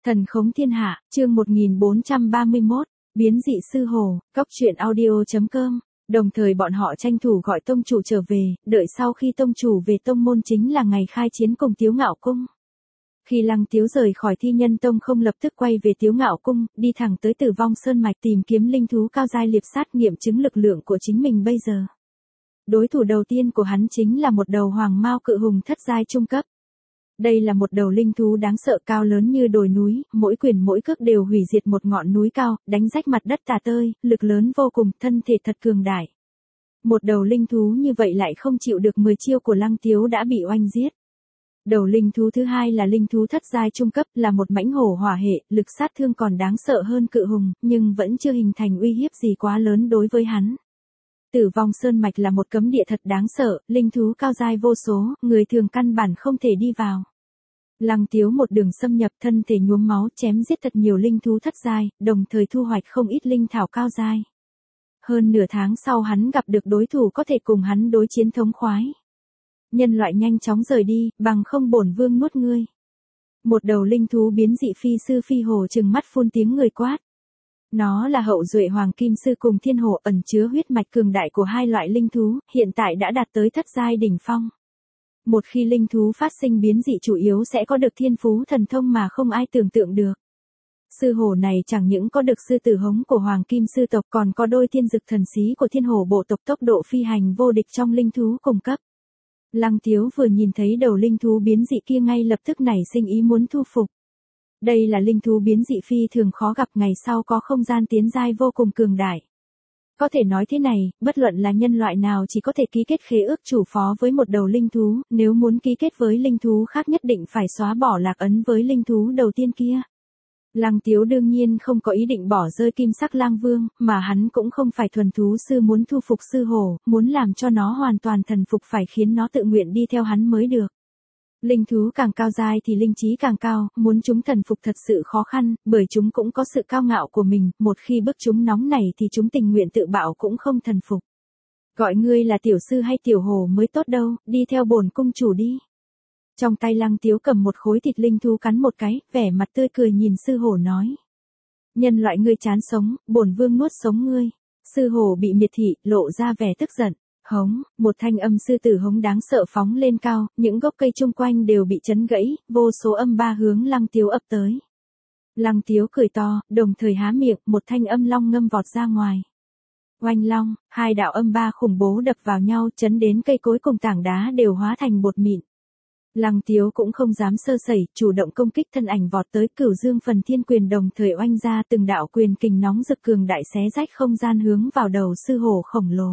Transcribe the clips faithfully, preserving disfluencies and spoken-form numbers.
Thần khống thiên hạ, chương một nghìn bốn trăm ba mươi mốt, biến dị sư hồ, góc truyện audio.com. Đồng thời bọn họ tranh thủ gọi tông chủ trở về, đợi sau khi tông chủ về tông môn chính là ngày khai chiến cùng Tiếu Ngạo Cung. Khi Lăng Tiếu rời khỏi Thi Nhân Tông không lập tức quay về Tiếu Ngạo Cung, đi thẳng tới Tử Vong Sơn Mạch tìm kiếm linh thú cao giai liệp sát nghiệm chứng lực lượng của chính mình bây giờ. Đối thủ đầu tiên của hắn chính là một đầu hoàng mao cự hùng thất giai trung cấp. Đây là một đầu linh thú đáng sợ cao lớn như đồi núi, mỗi quyền mỗi cước đều hủy diệt một ngọn núi cao, đánh rách mặt đất tả tơi, lực lớn vô cùng, thân thể thật cường đại. Một đầu linh thú như vậy lại không chịu được mười chiêu của Lăng Tiếu đã bị oanh giết. Đầu linh thú thứ hai là linh thú thất giai trung cấp, là một mãnh hổ hỏa hệ, lực sát thương còn đáng sợ hơn cự hùng, nhưng vẫn chưa hình thành uy hiếp gì quá lớn đối với hắn. Tử Vong Sơn Mạch là một cấm địa thật đáng sợ, linh thú cao giai vô số, người thường căn bản không thể đi vào. Lăng Tiếu một đường xâm nhập, thân thể nhuốm máu, chém giết thật nhiều linh thú thất giai, đồng thời thu hoạch không ít linh thảo cao giai. Hơn nửa tháng sau hắn gặp được đối thủ có thể cùng hắn đối chiến thống khoái. Nhân loại nhanh chóng rời đi, bằng không bổn vương nuốt ngươi. Một đầu linh thú biến dị phi sư phi hồ trừng mắt phun tiếng người quát. Nó là hậu duệ hoàng kim sư cùng thiên hổ, ẩn chứa huyết mạch cường đại của hai loại linh thú, hiện tại đã đạt tới thất giai đỉnh phong. Một khi linh thú phát sinh biến dị chủ yếu sẽ có được thiên phú thần thông mà không ai tưởng tượng được. Sư hổ này chẳng những có được sư tử hống của hoàng kim sư tộc, còn có đôi thiên dực thần xí của thiên hổ bộ tộc, tốc độ phi hành vô địch trong linh thú cùng cấp. Lăng Tiếu vừa nhìn thấy đầu linh thú biến dị kia ngay lập tức nảy sinh ý muốn thu phục. Đây là linh thú biến dị phi thường khó gặp, ngày sau có không gian tiến giai vô cùng cường đại. Có thể nói thế này, bất luận là nhân loại nào chỉ có thể ký kết khế ước chủ phó với một đầu linh thú, nếu muốn ký kết với linh thú khác nhất định phải xóa bỏ lạc ấn với linh thú đầu tiên kia. Lăng Tiếu đương nhiên không có ý định bỏ rơi Kim Sắc Lang Vương, mà hắn cũng không phải thuần thú sư muốn thu phục sư hổ, muốn làm cho nó hoàn toàn thần phục phải khiến nó tự nguyện đi theo hắn mới được. Linh thú càng cao giai thì linh trí càng cao, muốn chúng thần phục thật sự khó khăn, bởi chúng cũng có sự cao ngạo của mình, một khi bức chúng nóng nảy thì chúng tình nguyện tự bạo cũng không thần phục. Gọi ngươi là tiểu sư hay tiểu hồ mới tốt đâu, đi theo bổn cung chủ đi. Trong tay Lăng Tiếu cầm một khối thịt linh thú cắn một cái, vẻ mặt tươi cười nhìn sư hổ nói. Nhân loại ngươi chán sống, bổn vương nuốt sống ngươi. Sư hổ bị miệt thị, lộ ra vẻ tức giận. Hống, một thanh âm sư tử hống đáng sợ phóng lên cao, những gốc cây chung quanh đều bị chấn gãy, vô số âm ba hướng Lăng Tiếu ập tới. Lăng Tiếu cười to, đồng thời há miệng, một thanh âm long ngâm vọt ra ngoài. Oanh long, hai đạo âm ba khủng bố đập vào nhau, chấn đến cây cối cùng tảng đá đều hóa thành bột mịn. Lăng Tiếu cũng không dám sơ sẩy, chủ động công kích, thân ảnh vọt tới Cửu Dương Phần Thiên Quyền, đồng thời oanh ra từng đạo quyền kình nóng rực cường đại xé rách không gian hướng vào đầu sư hổ khổng lồ.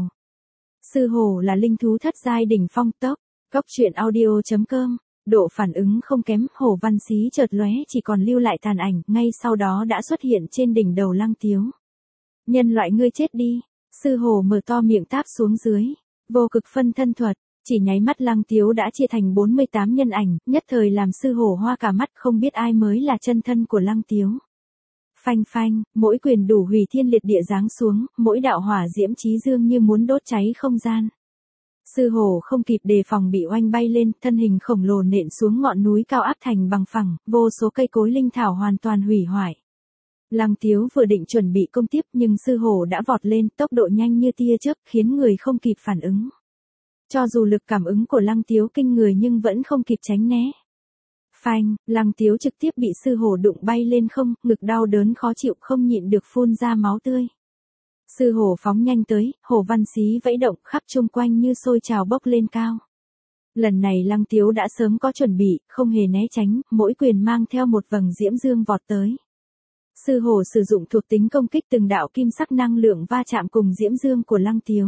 Sư hổ là linh thú thất giai đỉnh phong tốc, góc truyện audio.com, độ phản ứng không kém, hổ văn xí chợt lóe chỉ còn lưu lại tàn ảnh, ngay sau đó đã xuất hiện trên đỉnh đầu Lăng Tiếu. Nhân loại ngươi chết đi, sư hổ mở to miệng táp xuống dưới, vô cực phân thân thuật, chỉ nháy mắt Lăng Tiếu đã chia thành bốn mươi tám nhân ảnh, nhất thời làm sư hổ hoa cả mắt, không biết ai mới là chân thân của Lăng Tiếu. Phanh phanh, mỗi quyền đủ hủy thiên liệt địa giáng xuống, mỗi đạo hỏa diễm chí dương như muốn đốt cháy không gian. Sư hổ không kịp đề phòng bị oanh bay lên, thân hình khổng lồ nện xuống ngọn núi cao áp thành bằng phẳng, vô số cây cối linh thảo hoàn toàn hủy hoại. Lăng Tiếu vừa định chuẩn bị công tiếp nhưng sư hổ đã vọt lên, tốc độ nhanh như tia chớp, khiến người không kịp phản ứng. Cho dù lực cảm ứng của Lăng Tiếu kinh người nhưng vẫn không kịp tránh né. Phanh, Lăng Tiếu trực tiếp bị sư hổ đụng bay lên không, ngực đau đớn khó chịu không nhịn được phun ra máu tươi. Sư hổ phóng nhanh tới, hổ văn xí vẫy động khắp chung quanh như sôi trào bốc lên cao. Lần này Lăng Tiếu đã sớm có chuẩn bị, không hề né tránh, mỗi quyền mang theo một vầng diễm dương vọt tới. Sư hổ sử dụng thuộc tính công kích từng đạo kim sắc năng lượng va chạm cùng diễm dương của Lăng Tiếu.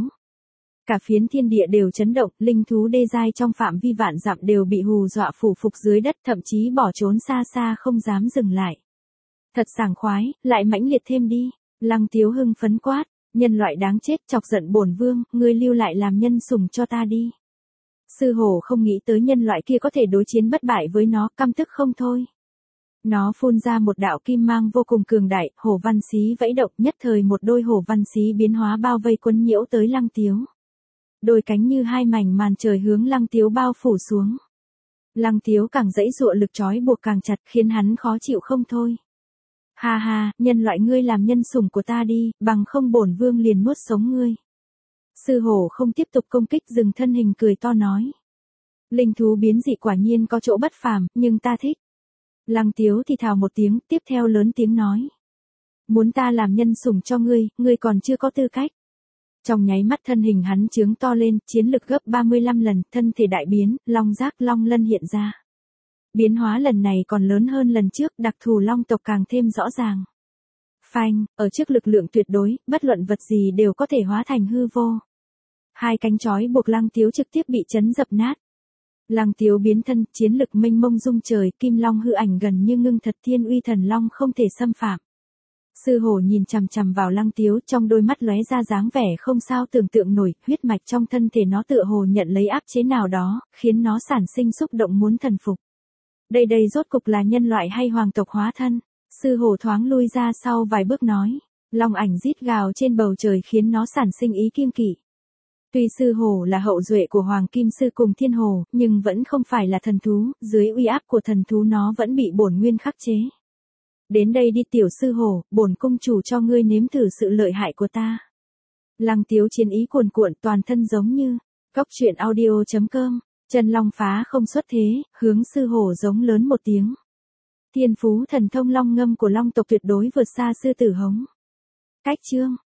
Cả phiến thiên địa đều chấn động, linh thú đê giai trong phạm vi vạn dặm đều bị hù dọa phủ phục dưới đất, thậm chí bỏ trốn xa xa không dám dừng lại. Thật sảng khoái, lại mãnh liệt thêm đi. Lăng Tiếu hưng phấn quát, nhân loại đáng chết, chọc giận bổn vương, ngươi lưu lại làm nhân sủng cho ta đi. Sư hổ không nghĩ tới nhân loại kia có thể đối chiến bất bại với nó, căm tức không thôi. Nó phun ra một đạo kim mang vô cùng cường đại, hổ văn xí vẫy động, nhất thời một đôi hổ văn xí biến hóa bao vây quấn nhiễu tới Lăng Tiếu. Đôi cánh như hai mảnh màn trời hướng Lăng Tiếu bao phủ xuống. Lăng Tiếu càng dãy dụa lực trói buộc càng chặt khiến hắn khó chịu không thôi. Ha ha, nhân loại ngươi làm nhân sủng của ta đi, bằng không bổn vương liền nuốt sống ngươi. Sư hổ không tiếp tục công kích dừng thân hình cười to nói. Linh thú biến dị quả nhiên có chỗ bất phàm, nhưng ta thích. Lăng Tiếu thì thào một tiếng, tiếp theo lớn tiếng nói. Muốn ta làm nhân sủng cho ngươi, ngươi còn chưa có tư cách. Trong nháy mắt thân hình hắn chướng to lên, chiến lực gấp ba mươi lăm lần, thân thể đại biến, long giác long lân hiện ra. Biến hóa lần này còn lớn hơn lần trước, đặc thù long tộc càng thêm rõ ràng. Phanh, ở trước lực lượng tuyệt đối, bất luận vật gì đều có thể hóa thành hư vô. Hai cánh chói buộc Lăng Tiếu trực tiếp bị chấn dập nát. Lăng Tiếu biến thân, chiến lực mênh mông rung trời, kim long hư ảnh gần như ngưng thật, thiên uy thần long không thể xâm phạm. Sư hổ nhìn chằm chằm vào Lăng Tiếu, trong đôi mắt lóe ra dáng vẻ không sao tưởng tượng nổi, huyết mạch trong thân thể nó tựa hồ nhận lấy áp chế nào đó, khiến nó sản sinh xúc động muốn thần phục. Đây đây rốt cục là nhân loại hay hoàng tộc hóa thân? Sư hổ thoáng lui ra sau vài bước nói. Long ảnh rít gào trên bầu trời khiến nó sản sinh ý kiêng kỵ. Tuy sư hổ là hậu duệ của Hoàng Kim Sư cùng Thiên Hồ, nhưng vẫn không phải là thần thú, dưới uy áp của thần thú nó vẫn bị bổn nguyên khắc chế. Đến đây đi tiểu sư hổ, bổn cung chủ cho ngươi nếm thử sự lợi hại của ta. Lăng Tiếu chiến ý cuồn cuộn toàn thân giống như, Cốc truyện audio chấm com, chân long phá không xuất thế, hướng sư hổ giống lớn một tiếng. Thiên phú thần thông long ngâm của long tộc tuyệt đối vượt xa sư tử hống. Cách chương